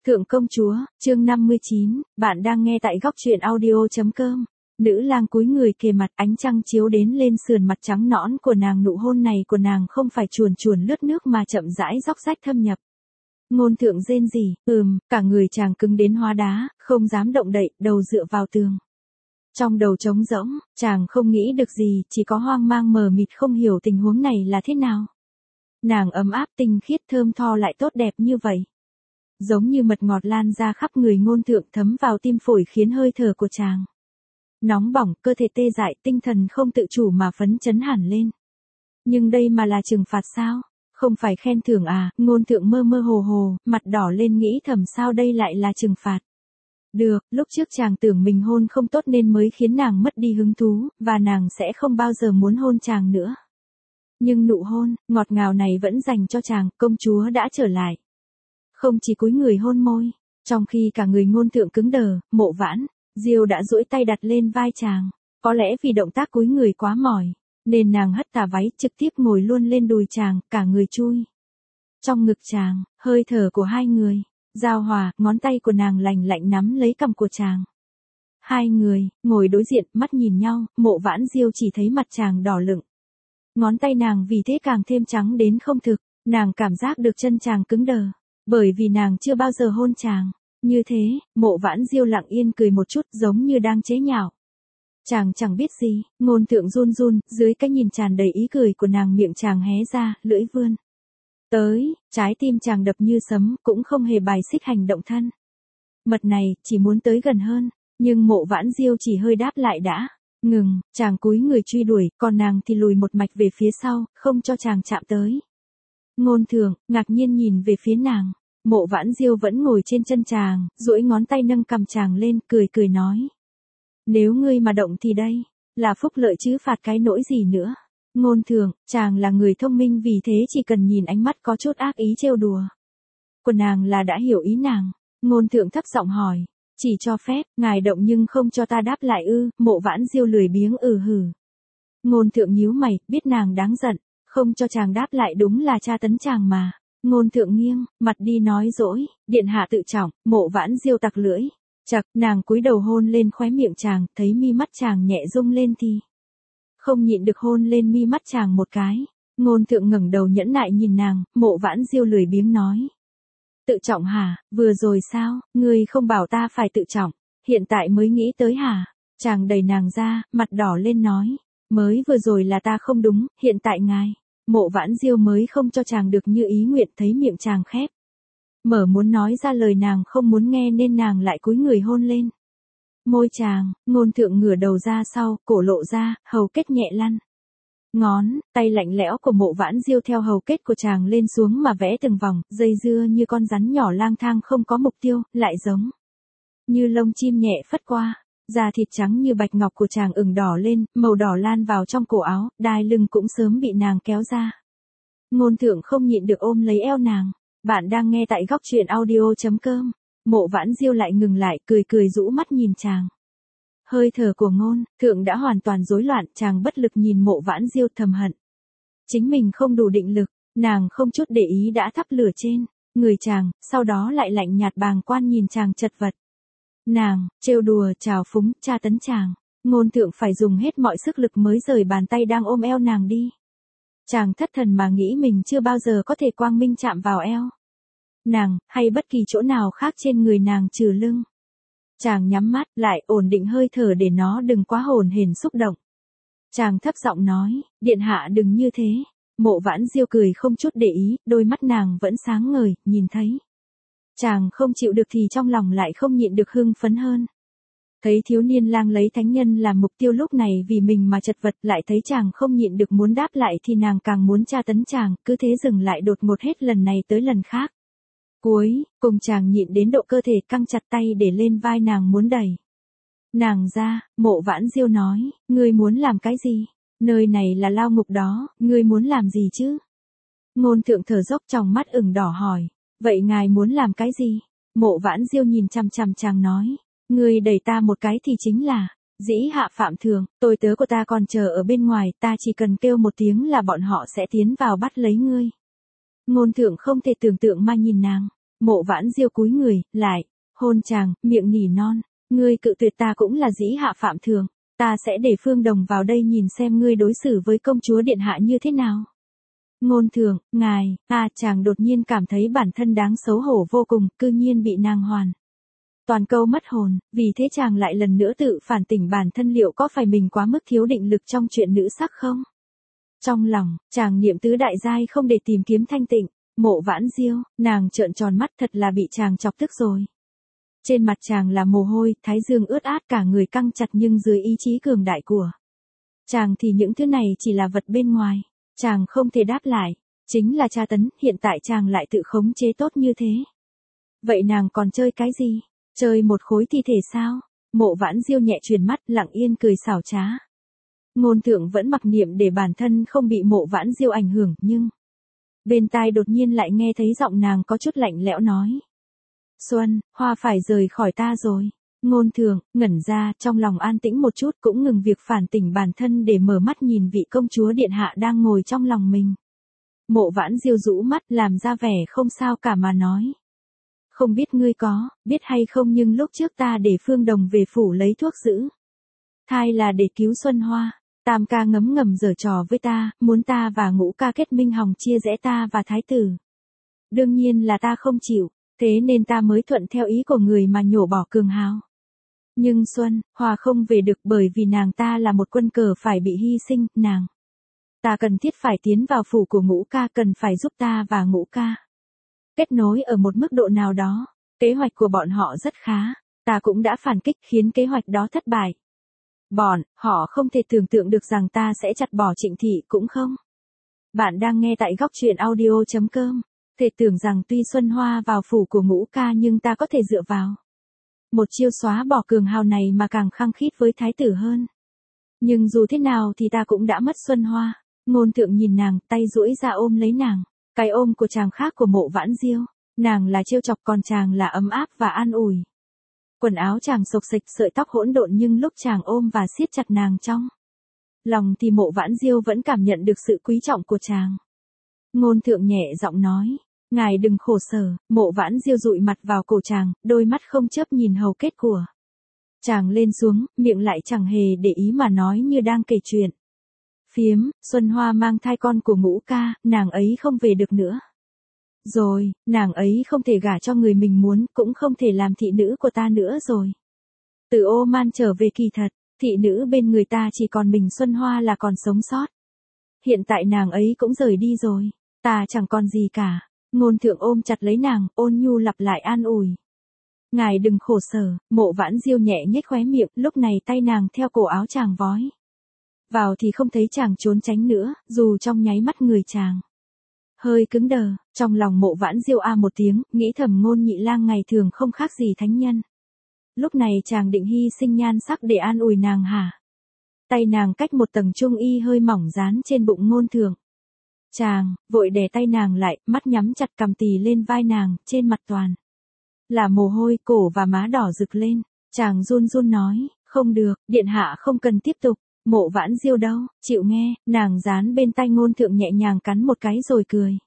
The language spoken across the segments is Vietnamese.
Thượng công chúa, chương 59, bạn đang nghe tại góc truyện audio.com. Nữ lang cúi người kề mặt, ánh trăng chiếu đến lên sườn mặt trắng nõn của nàng, nụ hôn này của nàng không phải chuồn chuồn lướt nước mà chậm rãi róc rách thâm nhập. Ngôn thượng rên rỉ, cả người chàng cứng đến hóa đá, không dám động đậy, đầu dựa vào tường. Trong đầu trống rỗng, chàng không nghĩ được gì, chỉ có hoang mang mờ mịt không hiểu tình huống này là thế nào. Nàng ấm áp tinh khiết thơm tho lại tốt đẹp như vậy. Giống như mật ngọt lan ra khắp người ngôn thượng, thấm vào tim phổi khiến hơi thở của chàng nóng bỏng, cơ thể tê dại, tinh thần không tự chủ mà phấn chấn hẳn lên. Nhưng đây mà là trừng phạt sao? Không phải khen thưởng à? Ngôn thượng mơ mơ hồ hồ, mặt đỏ lên nghĩ thầm sao đây lại là trừng phạt. Được, lúc trước chàng tưởng mình hôn không tốt nên mới khiến nàng mất đi hứng thú, và nàng sẽ không bao giờ muốn hôn chàng nữa. Nhưng nụ hôn ngọt ngào này vẫn dành cho chàng, công chúa đã trở lại. Không chỉ cúi người hôn môi, trong khi cả người ngôn thượng cứng đờ, Mộ Vãn Diêu đã duỗi tay đặt lên vai chàng. Có lẽ vì động tác cúi người quá mỏi, nên nàng hất tà váy trực tiếp ngồi luôn lên đùi chàng, cả người chui trong ngực chàng, hơi thở của hai người giao hòa, ngón tay của nàng lành lạnh nắm lấy cằm của chàng. Hai người ngồi đối diện, mắt nhìn nhau, Mộ Vãn Diêu chỉ thấy mặt chàng đỏ lựng. Ngón tay nàng vì thế càng thêm trắng đến không thực, nàng cảm giác được chân chàng cứng đờ. Bởi vì nàng chưa bao giờ hôn chàng. Như thế, Mộ Vãn Diêu lặng yên cười một chút giống như đang chế nhạo. Chàng chẳng biết gì, ngôn thượng run run, dưới cái nhìn tràn đầy ý cười của nàng, miệng chàng hé ra, lưỡi vươn tới, trái tim chàng đập như sấm, cũng không hề bài xích hành động thân mật này, chỉ muốn tới gần hơn, nhưng Mộ Vãn Diêu chỉ hơi đáp lại đã. Ngừng, chàng cúi người truy đuổi, còn nàng thì lùi một mạch về phía sau, không cho chàng chạm tới. Ngôn thượng ngạc nhiên nhìn về phía nàng. Mộ Vãn Diêu vẫn ngồi trên chân chàng, duỗi ngón tay nâng cằm chàng lên, cười cười nói. Nếu ngươi mà động thì đây là phúc lợi chứ phạt cái nỗi gì nữa. Ngôn thượng, chàng là người thông minh, vì thế chỉ cần nhìn ánh mắt có chút ác ý trêu đùa của nàng là đã hiểu ý nàng. Ngôn thượng thấp giọng hỏi, chỉ cho phép ngài động nhưng không cho ta đáp lại ư? Mộ Vãn Diêu lười biếng hử. Ngôn thượng nhíu mày, biết nàng đáng giận, không cho chàng đáp lại đúng là tra tấn chàng mà. Ngôn thượng nghiêng mặt đi nói dỗi, điện hạ tự trọng. Mộ Vãn Diêu tặc lưỡi chặt, nàng cúi đầu hôn lên khóe miệng chàng, thấy mi mắt chàng nhẹ rung lên thì không nhịn được hôn lên mi mắt chàng một cái. Ngôn thượng ngẩng đầu nhẫn nại nhìn nàng. Mộ Vãn Diêu lười biếng nói, tự trọng hả? Vừa rồi sao, ngươi không bảo ta phải tự trọng, hiện tại mới nghĩ tới hả? Chàng đẩy nàng ra, mặt đỏ lên nói, mới vừa rồi là ta không đúng, hiện tại ngài. Mộ Vãn Diêu mới không cho chàng được như ý nguyện, thấy miệng chàng khép mở muốn nói ra lời nàng không muốn nghe nên nàng lại cúi người hôn lên môi chàng. Ngôn thượng ngửa đầu ra sau, cổ lộ ra, hầu kết nhẹ lăn. Ngón tay lạnh lẽo của Mộ Vãn Diêu theo hầu kết của chàng lên xuống mà vẽ từng vòng, dây dưa như con rắn nhỏ lang thang không có mục tiêu, lại giống như lông chim nhẹ phất qua. Da thịt trắng như bạch ngọc của chàng ửng đỏ lên, màu đỏ lan vào trong cổ áo, đai lưng cũng sớm bị nàng kéo ra. Ngôn thượng không nhịn được ôm lấy eo nàng. Bạn đang nghe tại góc truyện audio.com. Mộ Vãn Diêu lại ngừng lại, cười cười rũ mắt nhìn chàng. Hơi thở của ngôn thượng đã hoàn toàn rối loạn, chàng bất lực nhìn Mộ Vãn Diêu thầm hận. Chính mình không đủ định lực, nàng không chút để ý đã thắp lửa trên người chàng, sau đó lại lạnh nhạt bàng quan nhìn chàng chật vật. Nàng trêu đùa, trào phúng, tra tấn chàng. Ngôn thượng phải dùng hết mọi sức lực mới rời bàn tay đang ôm eo nàng đi. Chàng thất thần mà nghĩ mình chưa bao giờ có thể quang minh chạm vào eo nàng, hay bất kỳ chỗ nào khác trên người nàng trừ lưng. Chàng nhắm mắt lại, ổn định hơi thở để nó đừng quá hồn hển xúc động. Chàng thấp giọng nói, điện hạ đừng như thế. Mộ Vãn Diêu cười không chút để ý, đôi mắt nàng vẫn sáng ngời, nhìn thấy chàng không chịu được thì trong lòng lại không nhịn được hưng phấn hơn. Thấy thiếu niên lang lấy thánh nhân làm mục tiêu lúc này vì mình mà chật vật, lại thấy chàng không nhịn được muốn đáp lại thì nàng càng muốn tra tấn chàng, cứ thế dừng lại đột ngột hết lần này tới lần khác. Cuối cùng chàng nhịn đến độ cơ thể căng chặt, tay để lên vai nàng muốn đẩy nàng ra. Mộ Vãn Diêu nói, ngươi muốn làm cái gì? Nơi này là lao ngục đó, ngươi muốn làm gì chứ? Ngôn thượng thở dốc, trong mắt ửng đỏ hỏi, vậy ngài muốn làm cái gì? Mộ Vãn Diêu nhìn chằm chằm chàng nói, ngươi đẩy ta một cái thì chính là dĩ hạ phạm thường, tôi tớ của ta còn chờ ở bên ngoài, ta chỉ cần kêu một tiếng là bọn họ sẽ tiến vào bắt lấy ngươi. Ngôn thượng không thể tưởng tượng mà nhìn nàng. Mộ Vãn Diêu cúi người, lại, hôn chàng, miệng nỉ non, ngươi cự tuyệt ta cũng là dĩ hạ phạm thượng, ta sẽ để Phương Đồng vào đây nhìn xem ngươi đối xử với công chúa điện hạ như thế nào. Ngôn thượng, ngài, chàng đột nhiên cảm thấy bản thân đáng xấu hổ vô cùng, cư nhiên bị nàng hoàn toàn câu mất hồn, vì thế chàng lại lần nữa tự phản tỉnh bản thân liệu có phải mình quá mức thiếu định lực trong chuyện nữ sắc không? Trong lòng, chàng niệm tứ đại giai không để tìm kiếm thanh tịnh, Mộ Vãn Diêu, nàng trợn tròn mắt thật là bị chàng chọc tức rồi. Trên mặt chàng là mồ hôi, thái dương ướt át cả người căng chặt nhưng dưới ý chí cường đại của chàng thì những thứ này chỉ là vật bên ngoài, chàng không thể đáp lại, chính là tra tấn, hiện tại chàng lại tự khống chế tốt như thế. Vậy nàng còn chơi cái gì? Chơi một khối thi thể sao? Mộ Vãn Diêu nhẹ chuyển mắt, lặng yên cười xảo trá. Ngôn thượng vẫn mặc niệm để bản thân không bị Mộ Vãn Diêu ảnh hưởng, nhưng bên tai đột nhiên lại nghe thấy giọng nàng có chút lạnh lẽo nói. Xuân, Hoa phải rời khỏi ta rồi. Ngôn thượng, ngẩn ra, trong lòng an tĩnh một chút cũng ngừng việc phản tỉnh bản thân để mở mắt nhìn vị công chúa điện hạ đang ngồi trong lòng mình. Mộ Vãn Diêu rũ mắt làm ra vẻ không sao cả mà nói. Không biết ngươi có, biết hay không nhưng lúc trước ta để Phương Đồng về phủ lấy thuốc giữ thai là để cứu Xuân Hoa. Tam ca ngấm ngầm giở trò với ta, muốn ta và Ngũ ca kết minh hòng chia rẽ ta và thái tử. Đương nhiên là ta không chịu, thế nên ta mới thuận theo ý của người mà nhổ bỏ Cường Hào. Nhưng Xuân, Hoa không về được bởi vì nàng ta là một quân cờ phải bị hy sinh, nàng ta cần thiết phải tiến vào phủ của Ngũ ca, cần phải giúp ta và Ngũ ca kết nối ở một mức độ nào đó. Kế hoạch của bọn họ rất khá, ta cũng đã phản kích khiến kế hoạch đó thất bại. Bọn họ không thể tưởng tượng được rằng ta sẽ chặt bỏ Trịnh thị cũng không. Bạn đang nghe tại góc truyện audio.com. Thể tưởng rằng tuy Xuân Hoa vào phủ của Ngũ ca nhưng ta có thể dựa vào một chiêu xóa bỏ Cường Hào này mà càng khăng khít với thái tử hơn. Nhưng dù thế nào thì ta cũng đã mất Xuân Hoa. Ngôn thượng nhìn nàng, tay duỗi ra ôm lấy nàng. Cái ôm của chàng khác của Mộ Vãn Diêu. Nàng là trêu chọc còn chàng là ấm áp và an ủi. Quần áo chàng xộc xệch, sợi tóc hỗn độn nhưng lúc chàng ôm và siết chặt nàng trong lòng thì Mộ Vãn Diêu vẫn cảm nhận được sự quý trọng của chàng. Ngôn thượng nhẹ giọng nói, ngài đừng khổ sở. Mộ Vãn Diêu dụi mặt vào cổ chàng, đôi mắt không chớp nhìn hầu kết của chàng lên xuống, miệng lại chẳng hề để ý mà nói như đang kể chuyện phiếm. Xuân Hoa mang thai con của Ngũ ca, nàng ấy không về được nữa rồi, nàng ấy không thể gả cho người mình muốn, cũng không thể làm thị nữ của ta nữa rồi. Từ Ô Man trở về kỳ thật, thị nữ bên người ta chỉ còn mình Xuân Hoa là còn sống sót. Hiện tại nàng ấy cũng rời đi rồi, ta chẳng còn gì cả. Ngôn thượng ôm chặt lấy nàng, ôn nhu lặp lại an ủi. Ngài đừng khổ sở. Mộ Vãn Diêu nhẹ nhếch khóe miệng, lúc này tay nàng theo cổ áo chàng vói vào thì không thấy chàng trốn tránh nữa, dù trong nháy mắt người chàng hơi cứng đờ. Trong lòng Mộ Vãn Diêu một tiếng, nghĩ thầm Ngôn nhị lang ngày thường không khác gì thánh nhân. Lúc này chàng định hy sinh nhan sắc để an ủi nàng hả? Tay nàng cách một tầng trung y hơi mỏng dán trên bụng Ngôn thượng. Chàng vội đè tay nàng lại, mắt nhắm chặt cầm tì lên vai nàng, trên mặt toàn là mồ hôi, cổ và má đỏ rực lên. Chàng run run nói, không được, điện hạ không cần tiếp tục. Mộ Vãn Diêu đâu, chịu nghe. Nàng dán bên tai Ngôn thượng nhẹ nhàng cắn một cái rồi cười.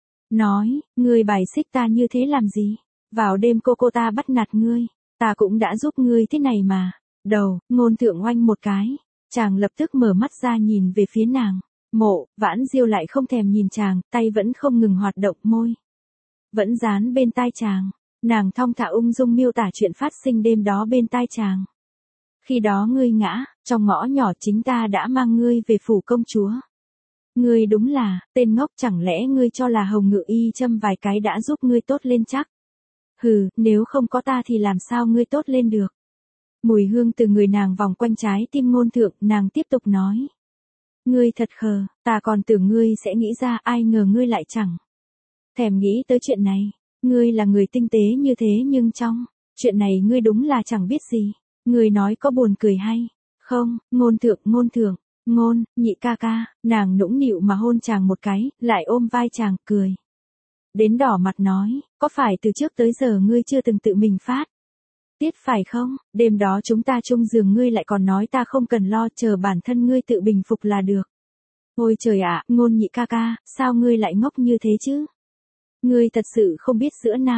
Nói, ngươi bài xích ta như thế làm gì? Vào đêm cô ta bắt nạt ngươi, ta cũng đã giúp ngươi thế này mà. Đầu, Ngôn thượng oanh một cái. Chàng lập tức mở mắt ra nhìn về phía nàng. Mộ Vãn Diêu lại không thèm nhìn chàng, tay vẫn không ngừng hoạt động, môi vẫn dán bên tai chàng. Nàng thong thả ung dung miêu tả chuyện phát sinh đêm đó bên tai chàng. Khi đó ngươi ngã, trong ngõ nhỏ chính ta đã mang ngươi về phủ công chúa. Ngươi đúng là, tên ngốc, chẳng lẽ ngươi cho là Hồng Ngự Y châm vài cái đã giúp ngươi tốt lên chắc? Hừ, nếu không có ta thì làm sao ngươi tốt lên được? Mùi hương từ người nàng vòng quanh trái tim Ngôn thượng, nàng tiếp tục nói. Ngươi thật khờ, ta còn tưởng ngươi sẽ nghĩ ra, ai ngờ ngươi lại chẳng thèm nghĩ tới chuyện này. Ngươi là người tinh tế như thế nhưng trong chuyện này ngươi đúng là chẳng biết gì. Ngươi nói có buồn cười hay không? Ngôn thượng, Ngôn nhị ca ca. Nàng nũng nịu mà hôn chàng một cái, lại ôm vai chàng, cười đến đỏ mặt nói, có phải từ trước tới giờ ngươi chưa từng tự mình phát tiết phải không? Đêm đó chúng ta chung giường ngươi lại còn nói ta không cần lo, chờ bản thân ngươi tự bình phục là được. Ôi trời ạ, Ngôn nhị ca ca, sao ngươi lại ngốc như thế chứ? Ngươi thật sự không biết giữa nam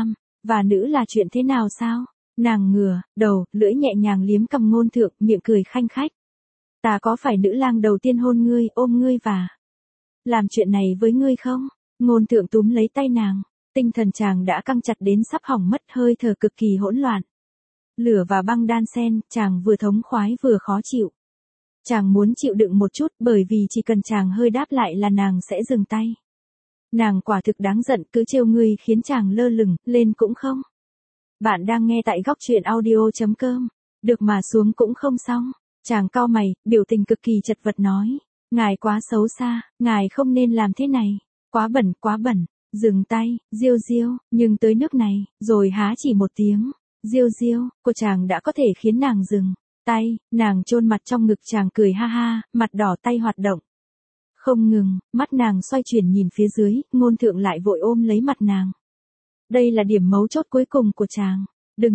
Và nữ là chuyện thế nào sao? Nàng ngửa đầu, lưỡi nhẹ nhàng liếm cằm Ngôn Thượng, miệng cười khanh khách. Ta có phải nữ lang đầu tiên hôn ngươi, ôm ngươi và làm chuyện này với ngươi không? Ngôn Thượng túm lấy tay nàng, tinh thần chàng đã căng chặt đến sắp hỏng mất, hơi thở cực kỳ hỗn loạn. Lửa và băng đan xen, chàng vừa thống khoái vừa khó chịu. Chàng muốn chịu đựng một chút, bởi vì chỉ cần chàng hơi đáp lại là nàng sẽ dừng tay. Nàng quả thực đáng giận, cứ trêu ngươi khiến chàng lơ lửng, lên cũng không. Bạn đang nghe tại góc truyện audio.com. Được mà xuống cũng không xong. Chàng cau mày, biểu tình cực kỳ chật vật nói. Ngài quá xấu xa, ngài không nên làm thế này. Quá bẩn, quá bẩn. Dừng tay, Diêu Diêu, nhưng tới nước này, rồi há chỉ một tiếng. Diêu Diêu, của chàng đã có thể khiến nàng dừng tay, nàng chôn mặt trong ngực chàng cười ha ha, mặt đỏ tay hoạt động. Không ngừng, mắt nàng xoay chuyển nhìn phía dưới, Ngôn Thượng lại vội ôm lấy mặt nàng. Đây là điểm mấu chốt cuối cùng của chàng.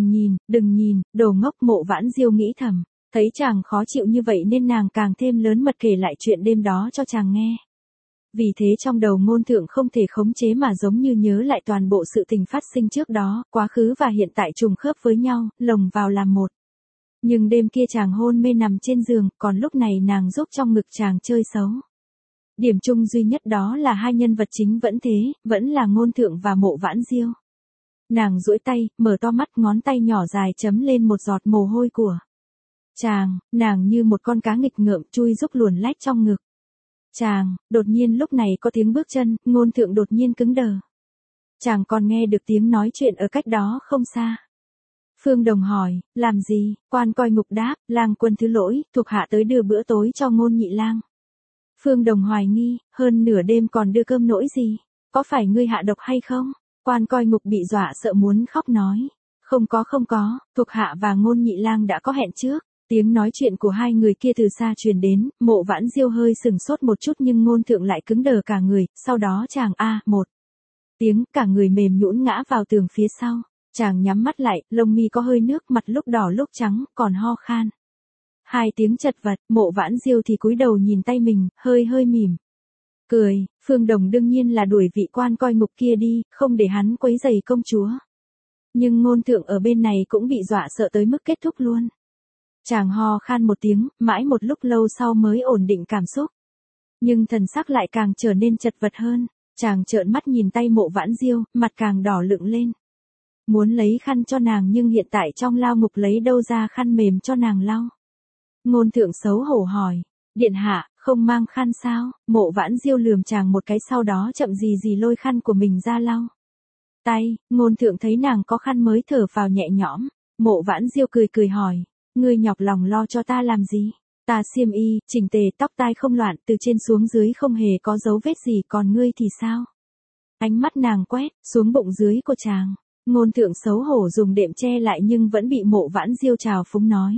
Đừng nhìn, đồ ngốc, Mộ Vãn Diêu nghĩ thầm. Thấy chàng khó chịu như vậy nên nàng càng thêm lớn mật kể lại chuyện đêm đó cho chàng nghe. Vì thế trong đầu Ngôn Thượng không thể khống chế mà giống như nhớ lại toàn bộ sự tình phát sinh trước đó, quá khứ và hiện tại trùng khớp với nhau, lồng vào làm một. Nhưng đêm kia chàng hôn mê nằm trên giường, còn lúc này nàng giúp trong ngực chàng chơi xấu. Điểm chung duy nhất đó là hai nhân vật chính vẫn thế, vẫn là Ngôn Thượng và Mộ Vãn Diêu. Nàng duỗi tay, mở to mắt, ngón tay nhỏ dài chấm lên một giọt mồ hôi của chàng, nàng như một con cá nghịch ngợm chui rúc luồn lách trong ngực. Chàng, đột nhiên lúc này có tiếng bước chân, Ngôn Thượng đột nhiên cứng đờ. Chàng còn nghe được tiếng nói chuyện ở cách đó không xa. Phương Đồng hỏi, làm gì? Quan Coi Ngục đáp, lang quân thứ lỗi, thuộc hạ tới đưa bữa tối cho Ngôn nhị lang. Phương Đồng hoài nghi, hơn nửa đêm còn đưa cơm nỗi gì? Có phải ngươi hạ độc hay không? Quan Coi Ngục bị dọa sợ muốn khóc nói. Không có, thuộc hạ và Ngôn nhị lang đã có hẹn trước. Tiếng nói chuyện của hai người kia từ xa truyền đến, Mộ Vãn Diêu hơi sừng sốt một chút nhưng Ngôn Thượng lại cứng đờ cả người, sau đó chàng một tiếng, cả người mềm nhũn ngã vào tường phía sau. Chàng nhắm mắt lại, lông mi có hơi nước, mặt lúc đỏ lúc trắng, còn ho khan. Hai tiếng chật vật, Mộ Vãn Diêu thì cúi đầu nhìn tay mình, hơi mỉm cười. Phương Đồng đương nhiên là đuổi vị Quan Coi Ngục kia đi, không để hắn quấy rầy công chúa. Nhưng Ngôn Thượng ở bên này cũng bị dọa sợ tới mức kết thúc luôn. Chàng ho khan một tiếng, mãi một lúc lâu sau mới ổn định cảm xúc. Nhưng thần sắc lại càng trở nên chật vật hơn. Chàng trợn mắt nhìn tay Mộ Vãn Diêu, mặt càng đỏ lựng lên. Muốn lấy khăn cho nàng nhưng hiện tại trong lao ngục lấy đâu ra khăn mềm cho nàng lau. Ngôn Thượng xấu hổ hỏi, điện hạ, không mang khăn sao? Mộ Vãn Diêu lườm chàng một cái sau đó chậm gì lôi khăn của mình ra lau tay. Ngôn Thượng thấy nàng có khăn mới thở phào nhẹ nhõm. Mộ Vãn Diêu cười hỏi, ngươi nhọc lòng lo cho ta làm gì? Ta xiêm y, chỉnh tề, tóc tai không loạn, từ trên xuống dưới không hề có dấu vết gì, còn ngươi thì sao? Ánh mắt nàng quét xuống bụng dưới của chàng. Ngôn Thượng xấu hổ dùng đệm che lại nhưng vẫn bị Mộ Vãn Diêu trào phúng nói.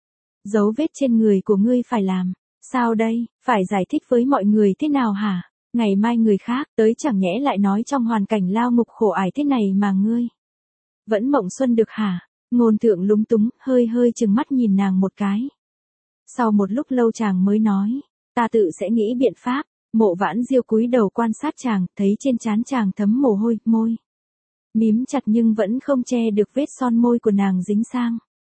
Dấu vết trên người của ngươi phải làm. Sao đây, phải giải thích với mọi người thế nào hả? Ngày mai người khác tới chẳng nhẽ lại nói trong hoàn cảnh lao ngục khổ ải thế này mà ngươi vẫn mộng xuân được hả? Ngôn Thượng lúng túng, hơi chừng mắt nhìn nàng một cái. Sau một lúc lâu chàng mới nói, ta tự sẽ nghĩ biện pháp. Mộ Vãn Diêu cúi đầu quan sát chàng, thấy trên trán chàng thấm mồ hôi, môi mím chặt nhưng vẫn không che được vết son môi của nàng dính sang.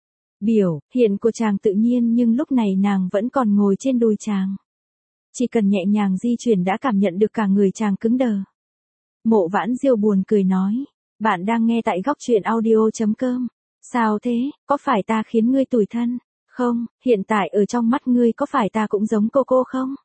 Biểu hiện của chàng tự nhiên nhưng lúc này nàng vẫn còn ngồi trên đùi chàng. Chỉ cần nhẹ nhàng di chuyển đã cảm nhận được cả người chàng cứng đờ. Mộ Vãn Diêu buồn cười nói, bạn đang nghe tại góc truyện audio.com. Sao thế, có phải ta khiến ngươi tủi thân? Không, hiện tại ở trong mắt ngươi có phải ta cũng giống cô không?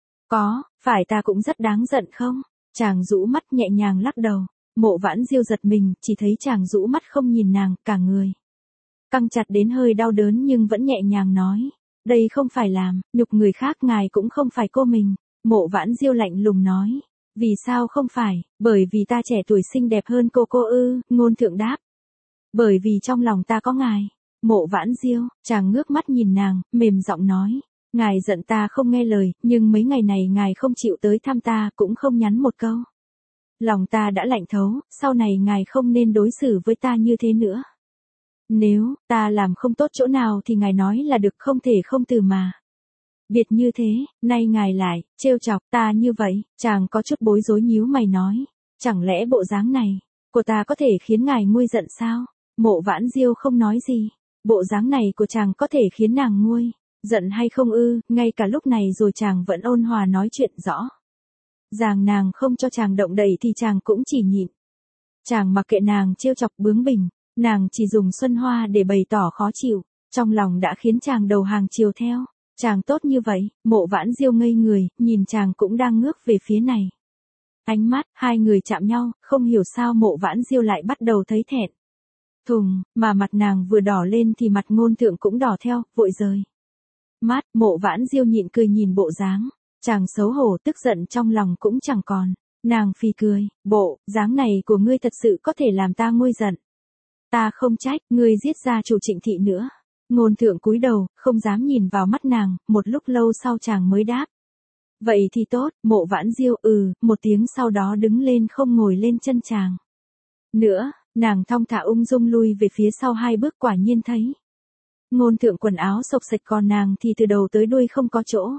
Có, phải ta cũng rất đáng giận không? Chàng rũ mắt nhẹ nhàng lắc đầu. Mộ Vãn Diêu giật mình, chỉ thấy chàng rũ mắt không nhìn nàng, cả người căng chặt đến hơi đau đớn nhưng vẫn nhẹ nhàng nói. Đây không phải làm nhục người khác, ngài cũng không phải cô mình. Mộ Vãn Diêu lạnh lùng nói. Vì sao không phải? Bởi vì ta trẻ tuổi xinh đẹp hơn cô ư? Ngôn Thượng đáp. Bởi vì trong lòng ta có ngài. Mộ Vãn Diêu, chàng ngước mắt nhìn nàng, mềm giọng nói. Ngài giận ta không nghe lời, nhưng mấy ngày này ngài không chịu tới thăm ta, cũng không nhắn một câu. Lòng ta đã lạnh thấu, sau này ngài không nên đối xử với ta như thế nữa. Nếu ta làm không tốt chỗ nào thì ngài nói là được, không thể không từ mà. Biệt như thế, nay ngài lại trêu chọc ta như vậy. Chàng có chút bối rối nhíu mày nói, chẳng lẽ bộ dáng này Cô ta có thể khiến ngài nguôi giận sao? Mộ Vãn Diêu không nói gì. Bộ dáng này của chàng có thể khiến nàng nguôi giận hay không ư? Ngay cả lúc này rồi chàng vẫn ôn hòa nói chuyện rõ ràng, nàng không cho chàng động đậy thì chàng cũng chỉ nhịn. Chàng mặc kệ nàng trêu chọc bướng bỉnh, nàng chỉ dùng xuân hoa để bày tỏ khó chịu, trong lòng đã khiến chàng đầu hàng chiều theo. Chàng tốt như vậy. Mộ Vãn Diêu ngây người, nhìn chàng cũng đang ngước về phía này. Ánh mắt hai người chạm nhau, không hiểu sao Mộ Vãn Diêu lại bắt đầu thấy thẹn thùng, mà mặt nàng vừa đỏ lên thì mặt Ngôn Thượng cũng đỏ theo, vội rời mắt. Mộ Vãn Diêu nhịn cười nhìn bộ dáng chàng xấu hổ, tức giận trong lòng cũng chẳng còn. Nàng phì cười, bộ dáng này của ngươi thật sự có thể làm ta nguôi giận. Ta không trách, ngươi giết gia chủ Trịnh thị nữa. Ngôn Thượng cúi đầu, không dám nhìn vào mắt nàng, một lúc lâu sau chàng mới đáp. Vậy thì tốt. Mộ Vãn Diêu một tiếng sau đó đứng lên không ngồi lên chân chàng nữa, nàng thong thả ung dung lui về phía sau 2 bước, quả nhiên thấy Ngôn Thượng quần áo xộc xệch, còn nàng thì từ đầu tới đuôi không có chỗ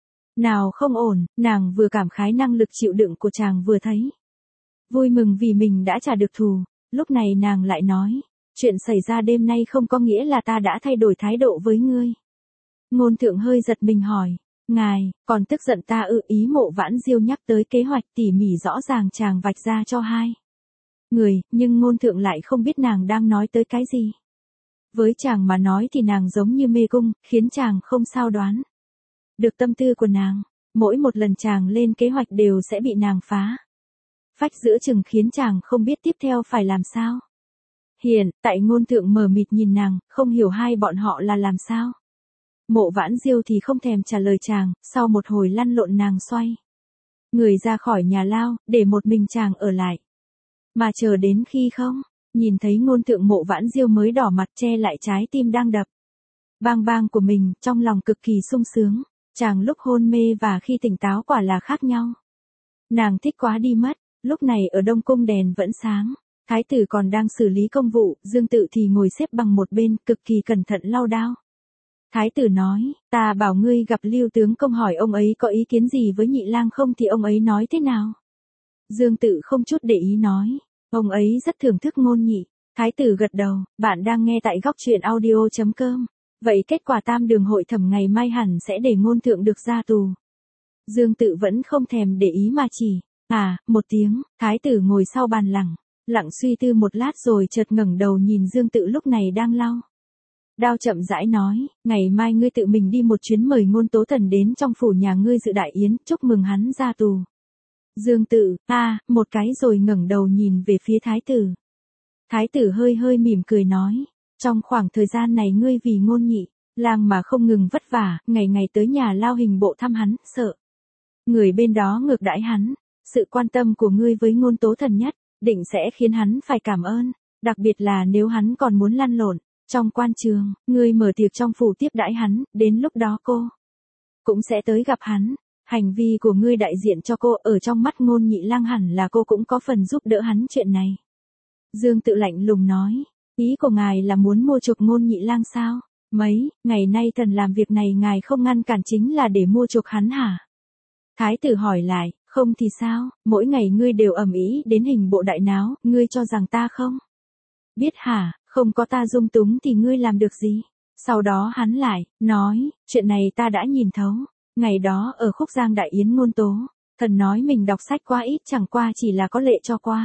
nào không ổn. Nàng vừa cảm khái năng lực chịu đựng của chàng, vừa thấy vui mừng vì mình đã trả được thù. Lúc này nàng lại nói, chuyện xảy ra đêm nay không có nghĩa là ta đã thay đổi thái độ với ngươi. Ngôn Thượng hơi giật mình hỏi, ngài còn tức giận ta ư? Ý Mộ Vãn Diêu nhắc tới kế hoạch tỉ mỉ rõ ràng chàng vạch ra cho hai người, nhưng Ngôn Thượng lại không biết nàng đang nói tới cái gì. Với chàng mà nói thì nàng giống như mê cung, khiến chàng không sao đoán được tâm tư của nàng. Mỗi một lần chàng lên kế hoạch đều sẽ bị nàng phá phách giữa chừng, khiến chàng không biết tiếp theo phải làm sao. Hiện tại Ngôn Thượng mờ mịt nhìn nàng, không hiểu hai bọn họ là làm sao. Mộ Vãn Diêu thì không thèm trả lời chàng, sau một hồi lăn lộn nàng xoay người ra khỏi nhà lao, để một mình chàng ở lại. Mà chờ đến khi không nhìn thấy Ngôn Thượng, Mộ Vãn Diêu mới đỏ mặt che lại trái tim đang đập bang bang của mình, trong lòng cực kỳ sung sướng. Chàng lúc hôn mê và khi tỉnh táo quả là khác nhau. Nàng thích quá đi mất. Lúc này ở Đông Cung đèn vẫn sáng, thái tử còn đang xử lý công vụ, Dương Tự thì ngồi xếp bằng một bên, cực kỳ cẩn thận lau đao. Thái tử nói, ta bảo ngươi gặp Lưu tướng công hỏi ông ấy có ý kiến gì với Nhị lang không thì ông ấy nói thế nào. Dương Tự không chút để ý nói, ông ấy rất thưởng thức Ngôn Nhị. Thái tử gật đầu. Bạn đang nghe tại góc truyện audio.com. Vậy kết quả tam đường hội thẩm ngày mai hẳn sẽ để Ngôn Thượng được ra tù. Dương Tự vẫn không thèm để ý mà chỉ, một tiếng. Thái tử ngồi sau bàn lặng suy tư một lát rồi chợt ngẩng đầu nhìn Dương Tự lúc này đang lau đao, chậm rãi nói, ngày mai ngươi tự mình đi một chuyến mời Ngôn Tố Thần đến trong phủ nhà ngươi dự đại yến, chúc mừng hắn ra tù. Dương Tự, một cái rồi ngẩng đầu nhìn về phía thái tử. Thái tử hơi mỉm cười nói, trong khoảng thời gian này ngươi vì Ngôn Nhị lang mà không ngừng vất vả, ngày ngày tới nhà lao hình bộ thăm hắn, sợ người bên đó ngược đãi hắn. Sự quan tâm của ngươi với Ngôn Tố Thần nhất định sẽ khiến hắn phải cảm ơn, đặc biệt là nếu hắn còn muốn lăn lộn trong quan trường, ngươi mở tiệc trong phủ tiếp đãi hắn, đến lúc đó cô cũng sẽ tới gặp hắn. Hành vi của ngươi đại diện cho cô, ở trong mắt Ngôn Nhị lang hẳn là cô cũng có phần giúp đỡ hắn chuyện này. Dương Tự lạnh lùng nói, ý của ngài là muốn mua chuộc Ngôn Nhị lang sao? Mấy ngày nay thần làm việc này ngài không ngăn cản chính là để mua chuộc hắn hả? Thái tử hỏi lại, không thì sao, mỗi ngày ngươi đều ầm ĩ đến hình bộ đại náo, ngươi cho rằng ta không biết hả? Không có ta dung túng thì ngươi làm được gì? Sau đó hắn lại nói, chuyện này ta đã nhìn thấu. Ngày đó ở Khúc Giang đại yến Ngôn Tố Thần nói mình đọc sách quá ít, chẳng qua chỉ là có lệ cho qua.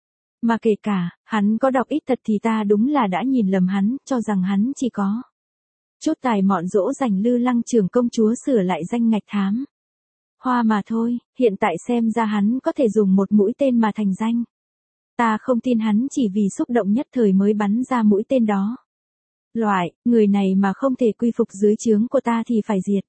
Mà kể cả hắn có đọc ít thật thì ta đúng là đã nhìn lầm hắn, cho rằng hắn chỉ có chút tài mọn dỗ dành Lư Lăng trưởng công chúa sửa lại danh ngạch thám hoa mà thôi. Hiện tại xem ra hắn có thể dùng một mũi tên mà thành danh. Ta không tin hắn chỉ vì xúc động nhất thời mới bắn ra mũi tên đó. Loại người này mà không thể quy phục dưới trướng của ta thì phải diệt.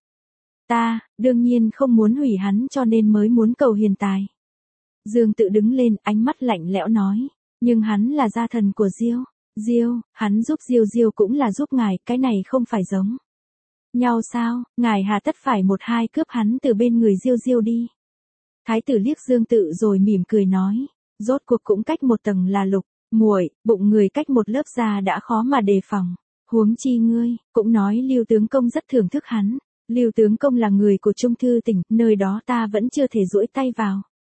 Ta đương nhiên không muốn hủy hắn, cho nên mới muốn cầu hiền tài. Dương Tự đứng lên, ánh mắt lạnh lẽo nói, nhưng hắn là gia thần của Diêu, hắn giúp Diêu cũng là giúp ngài, cái này không phải giống nhau sao? Ngài hà tất phải một hai cướp hắn từ bên người Diêu đi. Thái tử liếc Dương Tự rồi mỉm cười nói, rốt cuộc cũng cách một tầng là lục muội, bụng người cách một lớp da đã khó mà đề phòng. Huống chi ngươi cũng nói Lưu tướng công rất thưởng thức hắn. Lưu tướng công là người của Trung Thư tỉnh, nơi đó ta vẫn chưa thể duỗi tay vào.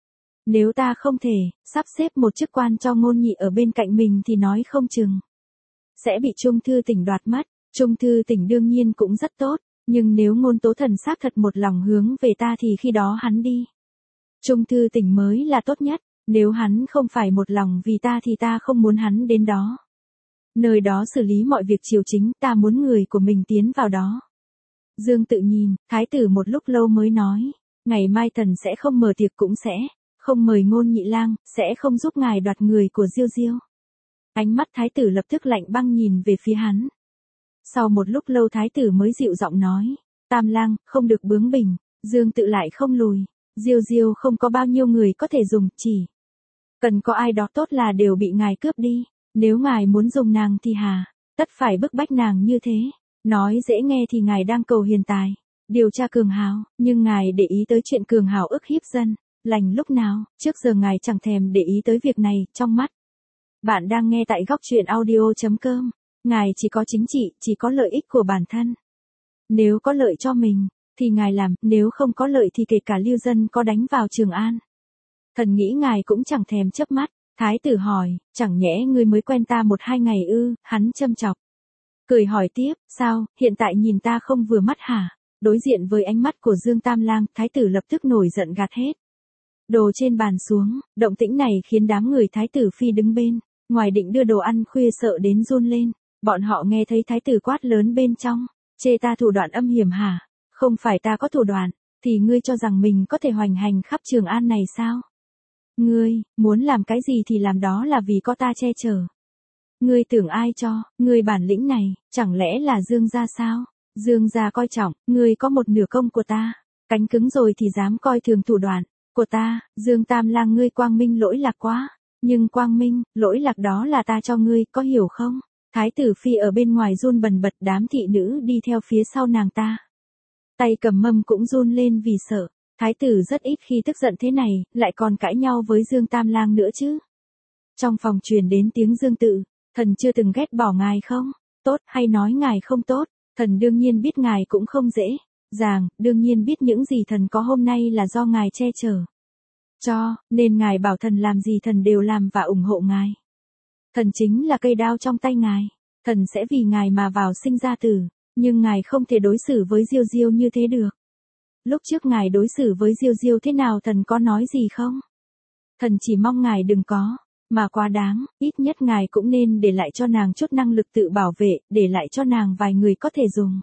Nếu ta không thể, sắp xếp một chức quan cho Ngôn Nhị ở bên cạnh mình thì nói không chừng sẽ bị Trung Thư Tỉnh đoạt mất. Trung Thư Tỉnh đương nhiên cũng rất tốt, nhưng nếu Ngôn Tố Thần xác thật một lòng hướng về ta thì khi đó hắn đi Trung Thư Tỉnh mới là tốt nhất, nếu hắn không phải một lòng vì ta thì ta không muốn hắn đến đó. Nơi đó xử lý mọi việc triều chính, ta muốn người của mình tiến vào đó. Dương Tự nhìn, thái tử một lúc lâu mới nói, ngày mai thần sẽ không mở tiệc cũng sẽ không mời Ngôn Nhị lang, sẽ không giúp ngài đoạt người của Diêu Diêu. Ánh mắt thái tử lập tức lạnh băng nhìn về phía hắn. Sau một lúc lâu thái tử mới dịu giọng nói, Tam lang, không được bướng bỉnh. Dương Tự lại không lùi, Diêu Diêu không có bao nhiêu người có thể dùng, chỉ cần có ai đó tốt là đều bị ngài cướp đi. Nếu ngài muốn dùng nàng thì tất phải bức bách nàng như thế. Nói dễ nghe thì ngài đang cầu hiền tài, điều tra Cường Hào, nhưng ngài để ý tới chuyện Cường Hào ức hiếp dân, lành lúc nào, trước giờ ngài chẳng thèm để ý tới việc này, trong mắt. Bạn đang nghe tại góc truyện audio.com, ngài chỉ có chính trị, chỉ có lợi ích của bản thân. Nếu có lợi cho mình, thì ngài làm, nếu không có lợi thì kể cả lưu dân có đánh vào Trường An. Thần nghĩ ngài cũng chẳng thèm chớp mắt. Thái tử hỏi, chẳng nhẽ ngươi mới quen ta 1-2 ngày ư? Hắn châm chọc. Cười hỏi tiếp, sao, hiện tại nhìn ta không vừa mắt hả? Đối diện với ánh mắt của Dương Tam Lang, thái tử lập tức nổi giận gạt hết đồ trên bàn xuống. Động tĩnh này khiến đám người thái tử phi đứng bên ngoài định đưa đồ ăn khuya sợ đến run lên. Bọn họ nghe thấy thái tử quát lớn bên trong, chê ta thủ đoạn âm hiểm hả? Không phải ta có thủ đoạn, thì ngươi cho rằng mình có thể hoành hành khắp Trường An này sao? Ngươi, muốn làm cái gì thì làm, đó là vì có ta che chở. Ngươi tưởng ai cho, ngươi bản lĩnh này, chẳng lẽ là Dương gia sao? Dương gia coi trọng, ngươi có một nửa công của ta. Cánh cứng rồi thì dám coi thường thủ đoạn của ta. Dương Tam Lang, ngươi quang minh lỗi lạc quá. Nhưng quang minh, lỗi lạc đó là ta cho ngươi, có hiểu không? Thái tử phi ở bên ngoài run bần bật, đám thị nữ đi theo phía sau nàng ta. Tay cầm mâm cũng run lên vì sợ. Thái tử rất ít khi tức giận thế này, lại còn cãi nhau với Dương Tam Lang nữa chứ. Trong phòng truyền đến tiếng Dương Tự, thần chưa từng ghét bỏ ngài không? Tốt hay nói ngài không tốt? Thần đương nhiên biết ngài cũng không dễ dàng, đương nhiên biết những gì thần có hôm nay là do ngài che chở cho, nên ngài bảo thần làm gì thần đều làm và ủng hộ ngài. Thần chính là cây đao trong tay ngài, thần sẽ vì ngài mà vào sinh ra tử, nhưng ngài không thể đối xử với Diêu Diêu như thế được. Lúc trước ngài đối xử với Diêu Diêu thế nào thần có nói gì không? Thần chỉ mong ngài đừng có mà quá đáng, ít nhất ngài cũng nên để lại cho nàng chút năng lực tự bảo vệ, để lại cho nàng vài người có thể dùng.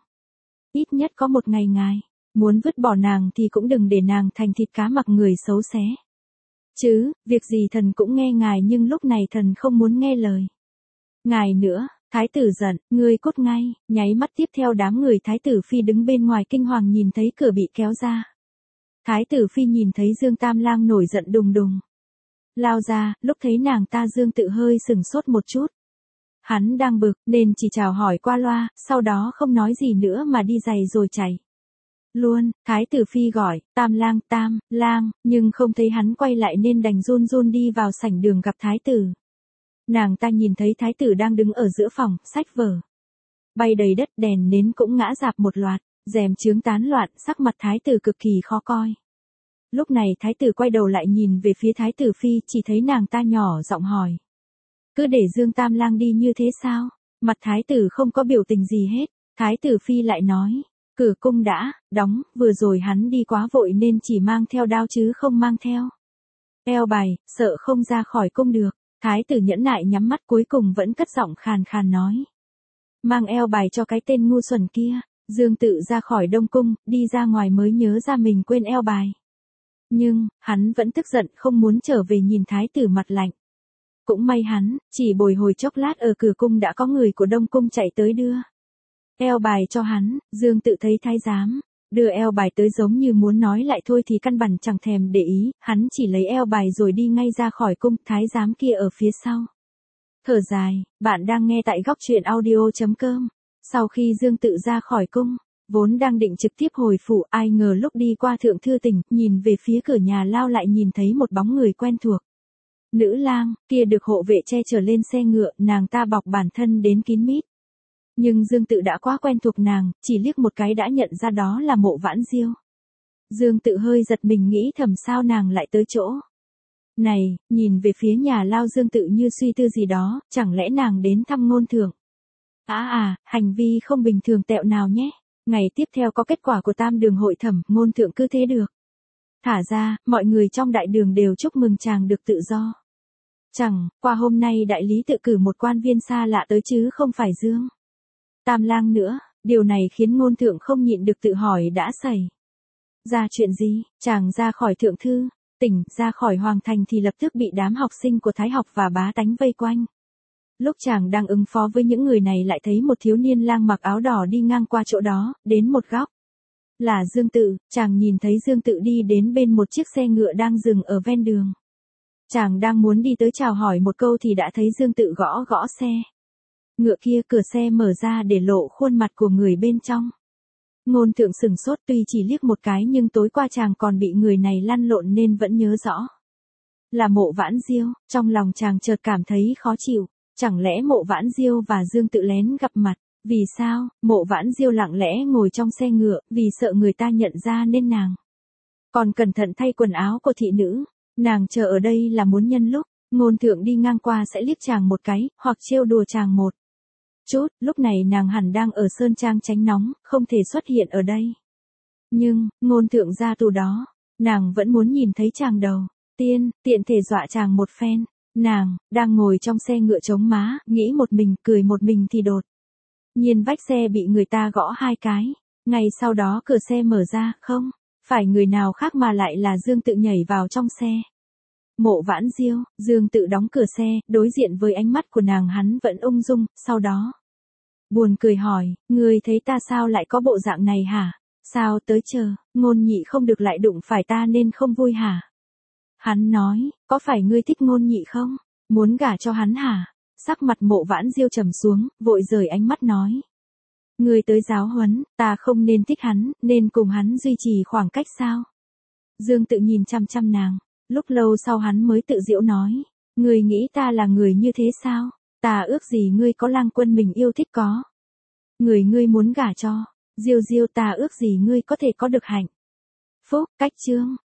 Ít nhất có một ngày ngài muốn vứt bỏ nàng thì cũng đừng để nàng thành thịt cá mặc người xấu xé. Chứ, việc gì thần cũng nghe ngài, nhưng lúc này thần không muốn nghe lời ngài nữa. Thái tử giận, ngươi cút ngay. Nháy mắt tiếp theo đám người thái tử phi đứng bên ngoài kinh hoàng nhìn thấy cửa bị kéo ra. Thái tử phi nhìn thấy Dương Tam Lang nổi giận đùng đùng lao ra, lúc thấy nàng ta Dương Tự hơi sừng sốt một chút. Hắn đang bực nên chỉ chào hỏi qua loa, sau đó không nói gì nữa mà đi giày rồi chạy luôn. Thái tử phi gọi, Tam Lang, nhưng không thấy hắn quay lại nên đành run run đi vào sảnh đường gặp thái tử. Nàng ta nhìn thấy thái tử đang đứng ở giữa phòng, sách vở bay đầy đất, đèn nến cũng ngã rạp một loạt, rèm chướng tán loạn, sắc mặt thái tử cực kỳ khó coi. Lúc này thái tử quay đầu lại nhìn về phía thái tử phi, chỉ thấy nàng ta nhỏ giọng hỏi, cứ để Dương Tam Lang đi như thế sao? Mặt thái tử không có biểu tình gì hết. Thái tử phi lại nói, cửa cung đã đóng, vừa rồi hắn đi quá vội nên chỉ mang theo đao chứ không mang theo eo bài, sợ không ra khỏi cung được. Thái tử nhẫn nại nhắm mắt, cuối cùng vẫn cất giọng khàn khàn nói, mang eo bài cho cái tên ngu xuẩn kia. Dương Tự ra khỏi Đông Cung, đi ra ngoài mới nhớ ra mình quên eo bài. Nhưng, hắn vẫn tức giận không muốn trở về nhìn thái tử mặt lạnh. Cũng may hắn, chỉ bồi hồi chốc lát ở cửa cung đã có người của Đông Cung chạy tới đưa eo bài cho hắn. Dương Tự thấy thái giám đưa eo bài tới giống như muốn nói lại thôi thì căn bản chẳng thèm để ý, hắn chỉ lấy eo bài rồi đi ngay ra khỏi cung. Thái giám kia ở phía sau thở dài. Bạn đang nghe tại góc truyện audio.com. Sau khi Dương Tự ra khỏi cung, vốn đang định trực tiếp hồi phủ, ai ngờ lúc đi qua Thượng Thư Tỉnh, nhìn về phía cửa nhà lao lại nhìn thấy một bóng người quen thuộc. Nữ lang kia được hộ vệ che chở lên xe ngựa, nàng ta bọc bản thân đến kín mít. Nhưng Dương Tự đã quá quen thuộc nàng, chỉ liếc một cái đã nhận ra đó là Mộ Vãn Diêu. Dương Tự hơi giật mình nghĩ thầm sao nàng lại tới chỗ Này, nhìn về phía nhà lao Dương Tự như suy tư gì đó, chẳng lẽ nàng đến thăm ngôn thượng? Hành vi không bình thường tẹo nào nhé. Ngày tiếp theo có kết quả của tam đường hội thẩm, ngôn thượng cứ thế được. Thả ra, mọi người trong đại đường đều chúc mừng chàng được tự do. Chẳng, qua hôm nay đại lý tự cử một quan viên xa lạ tới chứ không phải Dương Tam Lang nữa, điều này khiến ngôn thượng không nhịn được tự hỏi đã xảy ra chuyện gì. Chàng ra khỏi thượng thư, tỉnh, ra khỏi hoàng thành thì lập tức bị đám học sinh của Thái học và bá tánh vây quanh. Lúc chàng đang ứng phó với những người này lại thấy một thiếu niên lang mặc áo đỏ đi ngang qua chỗ đó, đến một góc. Là Dương Tự, chàng nhìn thấy Dương Tự đi đến bên một chiếc xe ngựa đang dừng ở ven đường. Chàng đang muốn đi tới chào hỏi một câu thì đã thấy Dương Tự gõ gõ xe ngựa kia, cửa xe mở ra để lộ khuôn mặt của người bên trong. Ngôn thượng sửng sốt, tuy chỉ liếc một cái nhưng tối qua chàng còn bị người này lăn lộn nên vẫn nhớ rõ. Là Mộ Vãn Diêu, trong lòng chàng chợt cảm thấy khó chịu. Chẳng lẽ Mộ Vãn Diêu và Dương Tự lén gặp mặt? Vì sao? Mộ Vãn Diêu lặng lẽ ngồi trong xe ngựa, vì sợ người ta nhận ra nên nàng còn cẩn thận thay quần áo của thị nữ. Nàng chờ ở đây là muốn nhân lúc ngôn thượng đi ngang qua sẽ liếc chàng một cái, hoặc trêu đùa chàng một chút. Lúc này nàng hẳn đang ở sơn trang tránh nóng, không thể xuất hiện ở đây. Nhưng, ngôn thượng ra tù đó, nàng vẫn muốn nhìn thấy chàng đầu tiên, tiện thể dọa chàng một phen. Nàng, đang ngồi trong xe ngựa chống má, nghĩ một mình, cười một mình thì đột nhiên vách xe bị người ta gõ hai cái. Ngay sau đó cửa xe mở ra, không phải người nào khác mà lại là Dương Tự nhảy vào trong xe. Mộ Vãn Diêu, Dương Tự đóng cửa xe, đối diện với ánh mắt của nàng hắn vẫn ung dung, sau đó buồn cười hỏi, ngươi thấy ta sao lại có bộ dạng này hả? Sao tới chờ, Ngôn Nhị không được lại đụng phải ta nên không vui hả? Hắn nói, có phải ngươi thích Ngôn Nhị không? Muốn gả cho hắn hả? Sắc mặt Mộ Vãn Diêu trầm xuống, vội rời ánh mắt nói. Ngươi tới giáo huấn, ta không nên thích hắn, nên cùng hắn duy trì khoảng cách sao? Dương Tự nhìn chăm chăm nàng, lúc lâu sau hắn mới tự giễu nói. Ngươi nghĩ ta là người như thế sao? Ta ước gì ngươi có lang quân mình yêu thích có. Người ngươi muốn gả cho. Diêu Diêu, ta ước gì ngươi có thể có được hạnh phúc. Cách chương.